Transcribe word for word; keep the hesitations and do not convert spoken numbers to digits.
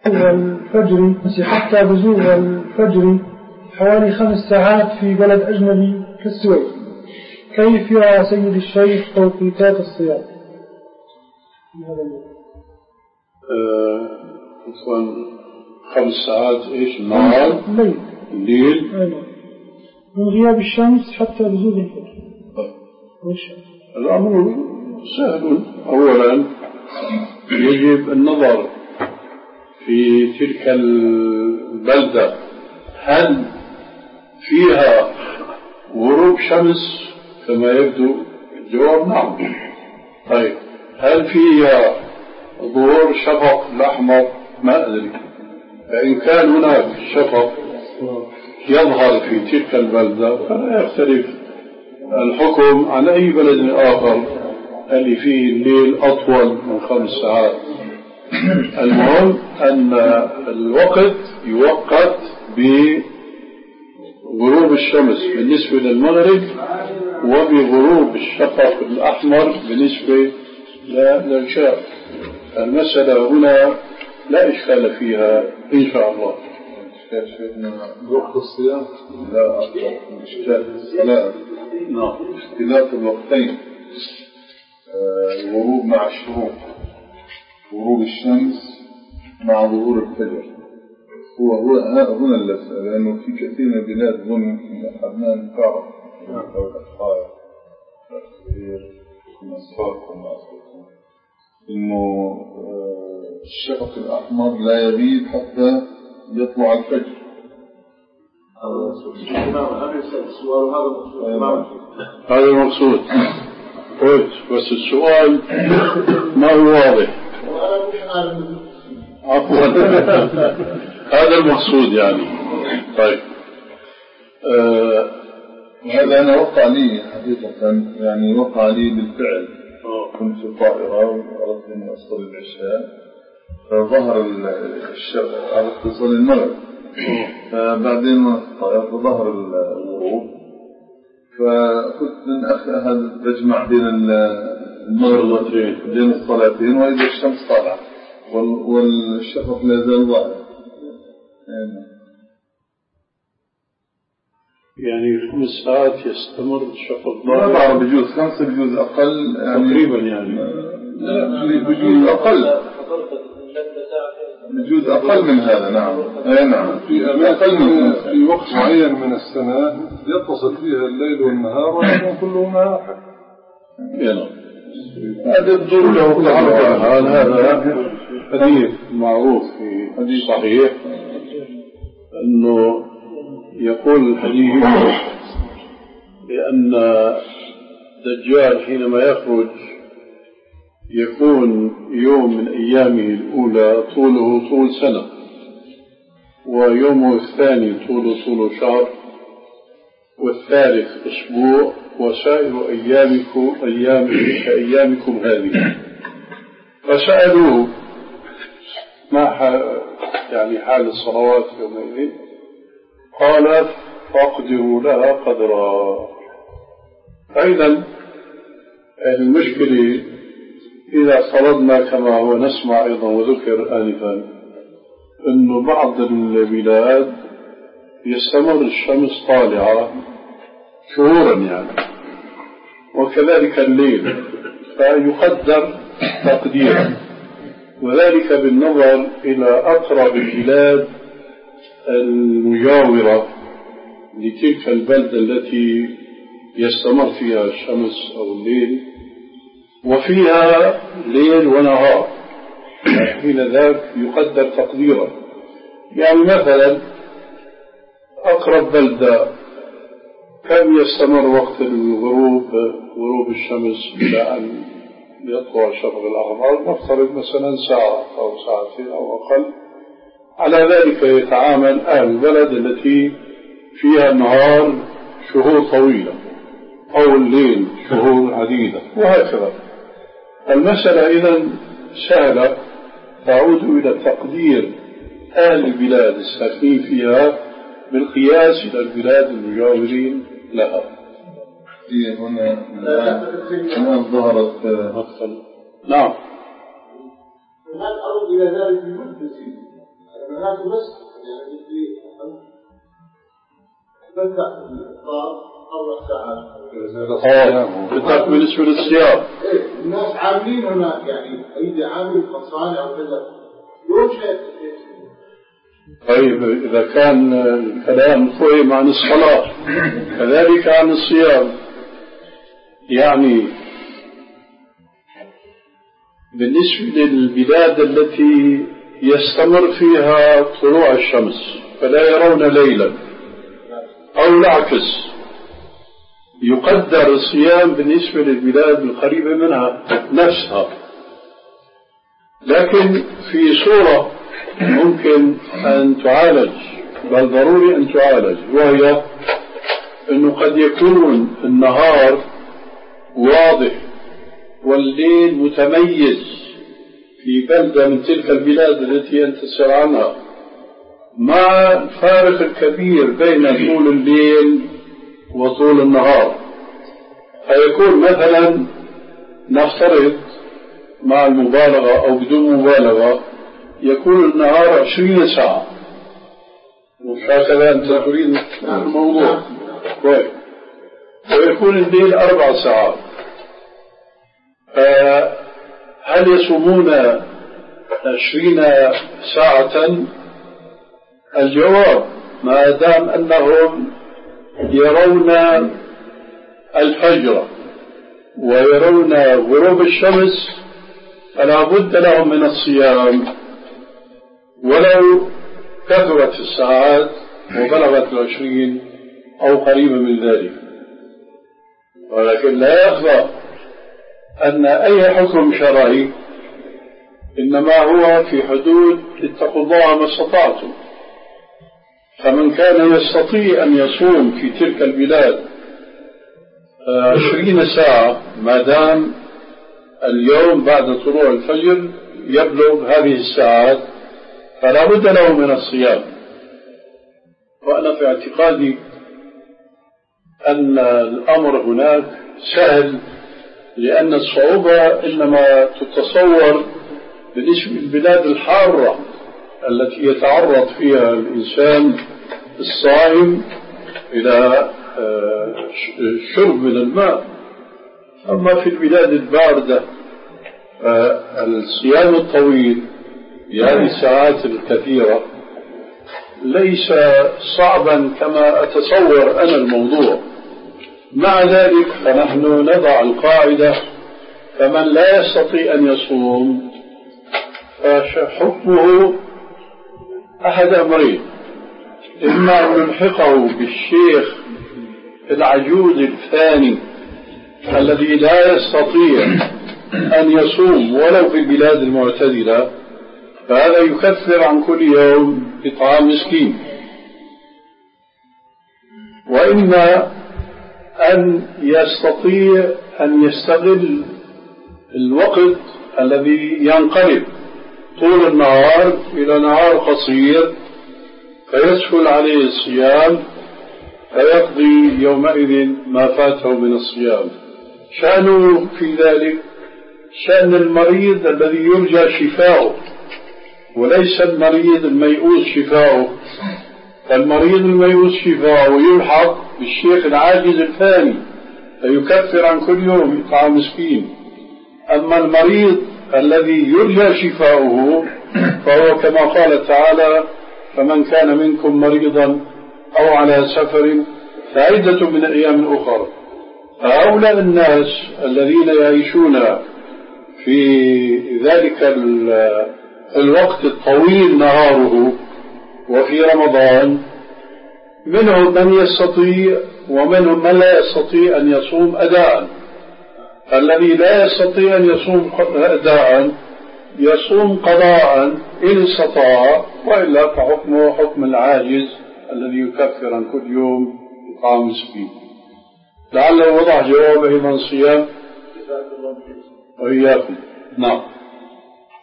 الفجر حتى بزوغ الفجر حوالي خمس ساعات في بلد أجنبي كالسويد، كيف يرى سيد الشيخ توقيتات الصيام؟ أه خمس ساعات إيش النهار؟ الليل. الليل أيوة. من غياب الشمس حتى بزوغ الفجر. الأمر سهل. أولا يجب النظر في تلك البلدة هل فيها غروب شمس كما يبدو؟ الجواب نعم. طيب هل فيها ظهور شفق الأحمر؟ ما أدري. فإن كان هناك شفق يظهر في تلك البلدة فلا يختلف الحكم عن أي بلد آخر اللي فيه الليل أطول من خمس ساعات. المهم أن الوقت يوقت بغروب الشمس بالنسبة للمغرب وبغروب الشفق الأحمر بالنسبة للعشاء. المسألة هنا لا إشكال فيها إن شاء الله. وقت الصيام لا إشكال لا نعم اختلاف الوقتين، الغروب مع الشروق، غروب الشمس مع ظهور الفجر. هو هو هنا اللبس، لأنه في كثير من البلاد ظن من حدنان تعرف أو الأخطاء إنه الشفق الأحمر لا يغيب حتى يطلع الفجر. هذا المقصود. بس السؤال ما هو واضح. عفوا. هذا المقصود يعني. طيب آه هذا أنا وقع لي حقيقة، يعني وقع لي بالفعل. كنت في الطائرة وأردت أن أصل العشاء فظهر الشفق على اتصال المغرب، فبعدين الطائرة ظهر الغروب، فقلت من أخي هذا تجمع بين المغرب بين الصلاتين وإذا الشمس طالعة والشفق لا زال ظاهر. يعني خمس ساعات يستمر الشفق ظاهر؟ ما بعرف بجوز خمسة بجوز أقل يعني تقريبا يعني لا بجوز أقل بجوز أقل من هذا. نعم أي نعم في أماكن في وقت معين من السنة يتصل فيها الليل والنهار ويكون كله نهار. هذا الدور له تعرض. هذا حديث معروف في حديث صحيح أنه يقول الحديث بأن الدجال حينما يخرج يكون يوم من أيامه الأولى طوله طول سنة، ويومه الثاني طوله طول شهر، والثالث أسبوع، وسائر أيامكم أيامه كأيامكم هذه. فسألوه ما حال يعني حال الصلوات يومئذ؟ قال فاقدروا لها قدرا. أيضا المشكلة إذا فرضنا كما هو نسمع أيضا وذكر آنفا أنه بعض البلاد يستمر الشمس طالعة شهورا يعني، وكذلك الليل، فيقدر تقديرا، وذلك بالنظر إلى أقرب البلاد المجاورة لتلك البلدة التي يستمر فيها الشمس أو الليل، وفيها ليل ونهار، حين ذاك يقدر تقديرا. يعني مثلا أقرب بلدة كم يستمر وقت الغروب غروب الشمس إلى أن يطلع الشفق الأحمر؟ نفترض مثلا ساعة أو ساعتين أو أقل. على ذلك يتعامل أهل البلد التي فيها النهار شهور طويلة أو الليل شهور عديدة وهكذا. المسألة إذن سهلة، تعود إلى تقدير أهل البلاد الساكنين فيها بالقياس إلى البلاد المجاورين لها. هنا الآن ظهرت أفضل. نعم. هل أرد إلى ذلك بمدة ولكن بس يعني في بدأ الإفطار أربع ساعات. بدك بالنسبة للصيام. إيه الناس عاملين هناك يعني أي عامل خلصان أو كذا يوم شيء. طيب إذا كان الكلام فهم عن الصلاة كذلك عن الصيام، يعني بالنسبة للبلاد التي يستمر فيها طلوع الشمس فلا يرون ليلا أو العكس، يقدر الصيام بالنسبة للبلاد القريبة منها نفسها. لكن في صورة ممكن أن تعالج، بل ضروري أن تعالج، وهي أنه قد يكون النهار واضح والليل متميز في بلدة من تلك البلاد التي أنت تسأل عنها، مع الفارق الكبير بين طول الليل وطول النهار. فيكون مثلا نفترض مع المبالغة أو بدون مبالغة يكون النهار عشرين ساعة، وهكذا أنت تريد الموضوع كويس، ويكون الليل أربع ساعات. هل يصومون عشرين ساعة؟ الجواب ما دام أنهم يرون الفجر ويرون غروب الشمس فلا بد لهم من الصيام ولو كثرت الساعات وبلغت العشرين أو قريبا من ذلك. ولكن لا يخفى أن أي حكم شرعي إنما هو في حدود اتقوا الله ما استطعتم. فمن كان يستطيع أن يصوم في تلك البلاد عشرين ساعة ما دام اليوم بعد طلوع الفجر يبلغ هذه الساعات فلا بد له من الصيام. وأنا في اعتقادي أن الأمر هناك سهل، لأن الصعوبة إنما تتصور بالنسبة للبلاد الحارة التي يتعرض فيها الإنسان الصائم إلى الشرب من الماء. أما في البلاد الباردة الصيام الطويل بهذه الساعات الكثيرة ليس صعبا كما أتصور أنا الموضوع. مع ذلك فنحن نضع القاعدة فمن لا يستطيع أن يصوم فحكمه أحد أمرين: إما أن نلحقه بالشيخ العجوز الثاني الذي لا يستطيع أن يصوم ولو في البلاد المعتدلة، فهذا يكفر عن كل يوم إطعام مسكين، وإما أن يستطيع أن يستغل الوقت الذي ينقلب طول النهار إلى نهار قصير فيسهل عليه الصيام فيقضي يومئذ ما فاته من الصيام. شأنه في ذلك شأن المريض الذي يرجى شفاؤه وليس المريض الميؤوس شفاؤه. فالمريض الميؤوس شفاؤه يلحق بالشيخ العاجز الثاني فيكفر عن كل يوم إطعام مسكين. أما المريض الذي يرجى شفاؤه فهو كما قال تعالى: فمن كان منكم مريضا أو على سفر فعدة من أيام أخرى. فهؤلاء الناس الذين يعيشون في ذلك الوقت الطويل نهاره وفي رمضان منهم من يستطيع ومنهم من لا يستطيع أن يصوم أداء. الذي لا يستطيع أن يصوم أداء يصوم قضاء إن استطاع، وإلا فحكمه حكم العاجز الذي يكفر عن كل يوم إطعام مسكين. لعله وضع جوابه من صيام وإياكم. نعم.